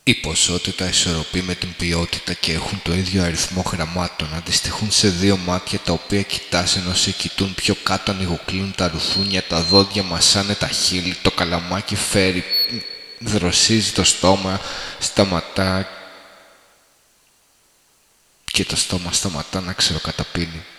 Η ποσότητα ισορροπεί με την ποιότητα και έχουν το ίδιο αριθμό γραμμάτων. Αντιστοιχούν σε δύο μάτια τα οποία κοιτάς, ενώ σε κοιτούν πιο κάτω ανοιγοκλίνουν τα ρουθούνια, τα δόντια μασάνε τα χείλη, το καλαμάκι φέρει, δροσίζει το στόμα, σταματά και το στόμα σταματά να ξεροκαταπίνει.